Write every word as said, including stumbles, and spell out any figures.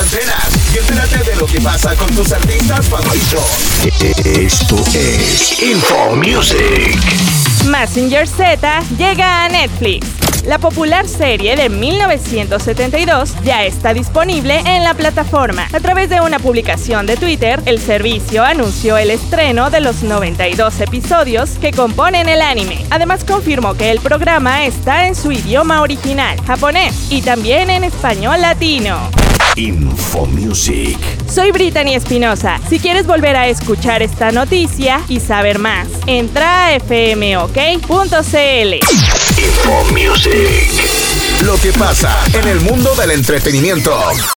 antenas y entérate de lo que pasa con tus artistas favoritos. Esto es Info Music. Mazinger Z llega a Netflix. La popular serie de mil novecientos setenta y dos ya está disponible en la plataforma. A través de una publicación de Twitter, el servicio anunció el estreno de los noventa y dos episodios que componen el anime. Además, confirmó que el programa está en su idioma original, japonés, y también en español latino. Info Music. Soy Brittany Espinosa. Si quieres volver a escuchar esta noticia y saber más, entra a f m o k punto c l. Info Music. Lo que pasa en el mundo del entretenimiento.